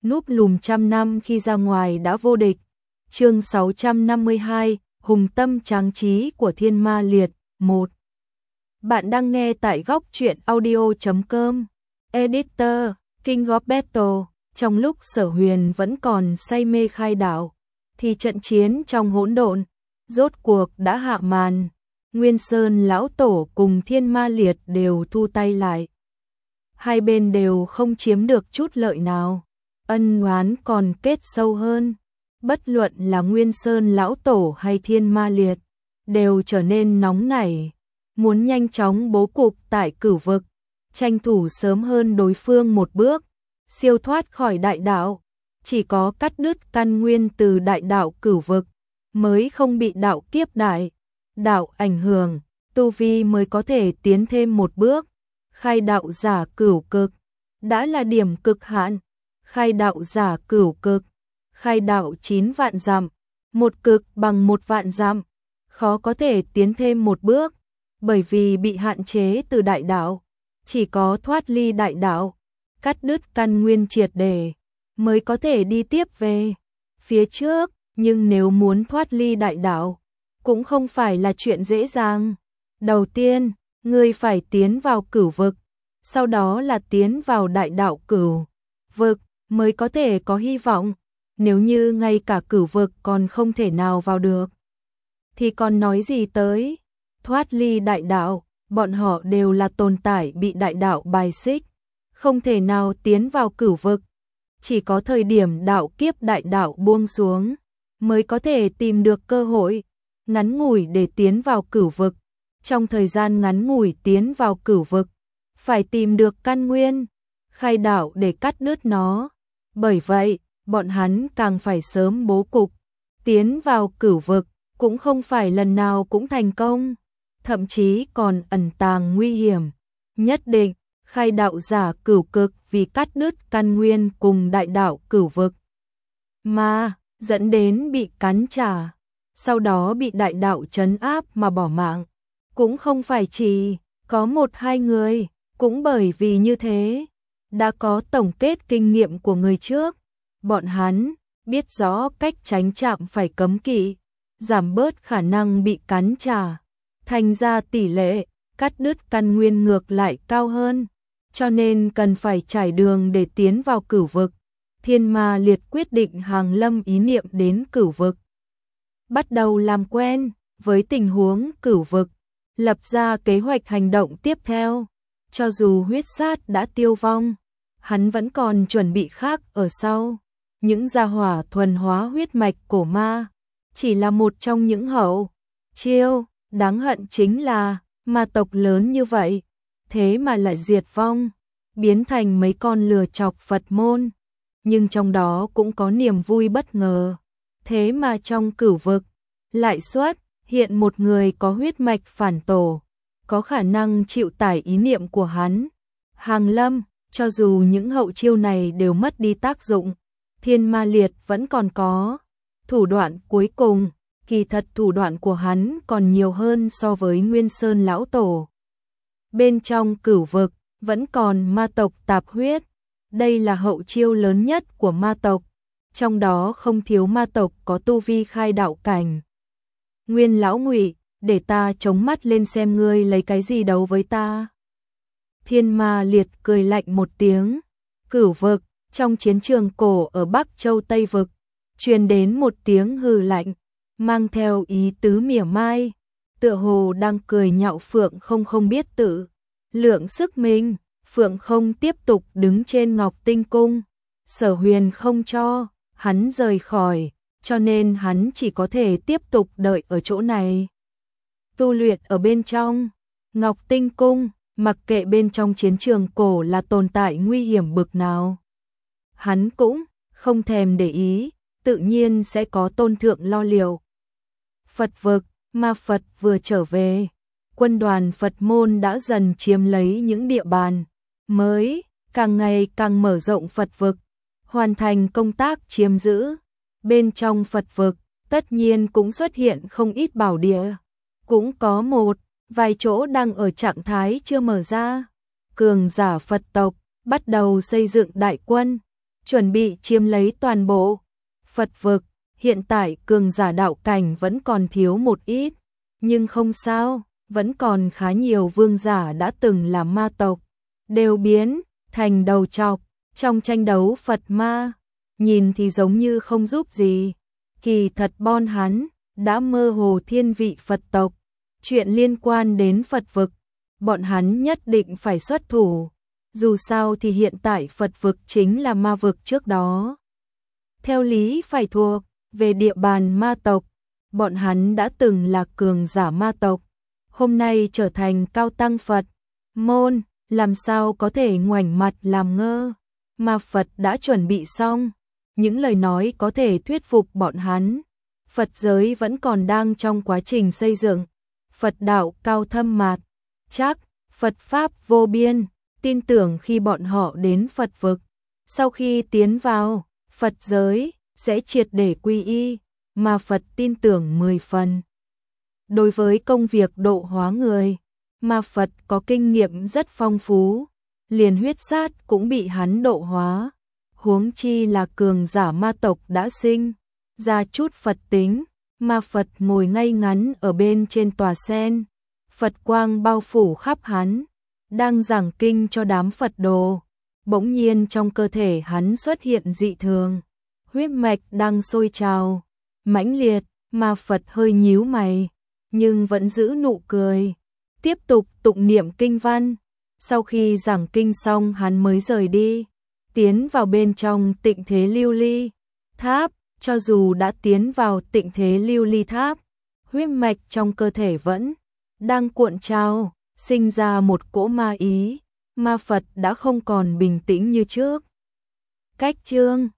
núp lùm trăm năm khi ra ngoài đã vô địch. Chương 652, hùng tâm tráng trí của Thiên Ma Liệt 1. Bạn đang nghe tại góc truyện audio.com. Editor, King of Battle. Trong lúc Sở Huyền vẫn còn say mê khai đảo, thì trận chiến trong hỗn độn rốt cuộc đã hạ màn. Nguyên Sơn lão tổ cùng Thiên Ma Liệt đều thu tay lại. Hai bên đều không chiếm được chút lợi nào, ân oán còn kết sâu hơn. Bất luận là Nguyên Sơn lão tổ hay Thiên Ma Liệt, đều trở nên nóng nảy, muốn nhanh chóng bố cục tại cửu vực, tranh thủ sớm hơn đối phương một bước, siêu thoát khỏi đại đạo. Chỉ có cắt đứt căn nguyên từ đại đạo cửu vực, mới không bị đạo kiếp đại đạo ảnh hưởng, tu vi mới có thể tiến thêm một bước. Khai đạo giả cửu cực đã là điểm cực hạn. Khai đạo giả cửu cực, khai đạo 9 vạn dặm, một cực bằng 1 vạn dặm, khó có thể tiến thêm một bước, bởi vì bị hạn chế từ đại đạo. Chỉ có thoát ly đại đạo, cắt đứt căn nguyên triệt để, mới có thể đi tiếp về phía trước. Nhưng nếu muốn thoát ly đại đạo, cũng không phải là chuyện dễ dàng. Đầu tiên, ngươi phải tiến vào cửu vực, sau đó là tiến vào đại đạo cửu vực, mới có thể có hy vọng. Nếu như ngay cả cửu vực còn không thể nào vào được, thì còn nói gì tới thoát ly đại đạo. Bọn họ đều là tồn tại bị đại đạo bài xích, không thể nào tiến vào cửu vực. Chỉ có thời điểm đạo kiếp đại đạo buông xuống, mới có thể tìm được cơ hội ngắn ngủi để tiến vào cửu vực. Trong thời gian ngắn ngủi tiến vào cửu vực, phải tìm được căn nguyên, khai đạo để cắt đứt nó. Bởi vậy, bọn hắn càng phải sớm bố cục. Tiến vào cửu vực cũng không phải lần nào cũng thành công, thậm chí còn ẩn tàng nguy hiểm nhất định. Khai đạo giả cửu cực vì cắt đứt căn nguyên cùng đại đạo cửu vực mà dẫn đến bị cắn trả, sau đó bị đại đạo trấn áp mà bỏ mạng. Cũng không phải chỉ có một hai người, cũng bởi vì như thế, đã có tổng kết kinh nghiệm của người trước. Bọn hắn biết rõ cách tránh chạm phải cấm kỵ, giảm bớt khả năng bị cắn trả, thành ra tỷ lệ cắt đứt căn nguyên ngược lại cao hơn, cho nên cần phải trải đường để tiến vào cửu vực. Thiên Ma Liệt quyết định hàng lâm ý niệm đến cửu vực, bắt đầu làm quen với tình huống cửu vực, lập ra kế hoạch hành động tiếp theo. Cho dù huyết sát đã tiêu vong, hắn vẫn còn chuẩn bị khác ở sau. Những gia hỏa thuần hóa huyết mạch cổ ma chỉ là một trong những hậu chiêu. Đáng hận chính là ma tộc lớn như vậy, thế mà lại diệt vong, biến thành mấy con lừa chọc Phật môn. Nhưng trong đó cũng có niềm vui bất ngờ, thế mà trong cửu vực lại xuất hiện một người có huyết mạch phản tổ, có khả năng chịu tải ý niệm của hắn. Hàng lâm, cho dù những hậu chiêu này đều mất đi tác dụng, Thiên Ma Liệt vẫn còn có thủ đoạn cuối cùng. Kỳ thật thủ đoạn của hắn còn nhiều hơn so với Nguyên Sơn lão tổ. Bên trong cửu vực vẫn còn ma tộc tạp huyết, đây là hậu chiêu lớn nhất của ma tộc, trong đó không thiếu ma tộc có tu vi khai đạo cảnh. Nguyên lão Ngụy, để ta chống mắt lên xem ngươi lấy cái gì đấu với ta. Thiên Ma Liệt cười lạnh một tiếng. Cửu vực, trong chiến trường cổ ở Bắc Châu Tây vực, truyền đến một tiếng hừ lạnh, mang theo ý tứ mỉa mai, tựa hồ đang cười nhạo Phượng Không không biết tự lượng sức mình. Phượng Không tiếp tục đứng trên Ngọc Tinh Cung, Sở Huyền không cho hắn rời khỏi, cho nên hắn chỉ có thể tiếp tục đợi ở chỗ này, tu luyện ở bên trong Ngọc Tinh Cung. Mặc kệ bên trong chiến trường cổ là tồn tại nguy hiểm bực nào, hắn cũng không thèm để ý, tự nhiên sẽ có tôn thượng lo liệu. Phật vực, ma Phật vừa trở về, quân đoàn Phật môn đã dần chiếm lấy những địa bàn mới, càng ngày càng mở rộng Phật vực, hoàn thành công tác chiếm giữ. Bên trong Phật vực, tất nhiên cũng xuất hiện không ít bảo địa, cũng có một vài chỗ đang ở trạng thái chưa mở ra. Cường giả Phật tộc bắt đầu xây dựng đại quân, chuẩn bị chiếm lấy toàn bộ Phật vực. Hiện tại cường giả đạo cảnh vẫn còn thiếu một ít, nhưng không sao, vẫn còn khá nhiều vương giả đã từng là ma tộc, đều biến thành đầu trọc trong tranh đấu Phật ma. Nhìn thì giống như không giúp gì, kỳ thật bọn hắn đã mơ hồ thiên vị Phật tộc. Chuyện liên quan đến Phật vực, bọn hắn nhất định phải xuất thủ. Dù sao thì hiện tại Phật vực chính là ma vực trước đó. Theo lý phải thuộc về địa bàn ma tộc, bọn hắn đã từng là cường giả ma tộc, hôm nay trở thành cao tăng Phật môn, làm sao có thể ngoảnh mặt làm ngơ. Ma Phật đã chuẩn bị xong, những lời nói có thể thuyết phục bọn hắn. Phật giới vẫn còn đang trong quá trình xây dựng, Phật đạo cao thâm mạt chắc, Phật pháp vô biên, tin tưởng khi bọn họ đến Phật vực, sau khi tiến vào Phật giới sẽ triệt để quy y, mà Phật tin tưởng 10 phần. Đối với công việc độ hóa người, ma Phật có kinh nghiệm rất phong phú, liền huyết sát cũng bị hắn độ hóa. Huống chi là cường giả ma tộc đã sinh ra chút Phật tính. Ma Phật ngồi ngay ngắn ở bên trên tòa sen, Phật quang bao phủ khắp hắn, đang giảng kinh cho đám Phật đồ. Bỗng nhiên trong cơ thể hắn xuất hiện dị thường, huyết mạch đang sôi trào mãnh liệt. Ma Phật hơi nhíu mày, nhưng vẫn giữ nụ cười, tiếp tục tụng niệm kinh văn. Sau khi giảng kinh xong hắn mới rời đi, tiến vào bên trong Tịnh Thế Lưu Ly Tháp. Cho dù đã tiến vào Tịnh Thế Lưu Ly Tháp, huyết mạch trong cơ thể vẫn đang cuộn trào, sinh ra một cỗ ma ý. Ma Phật đã không còn bình tĩnh như trước. Cách chương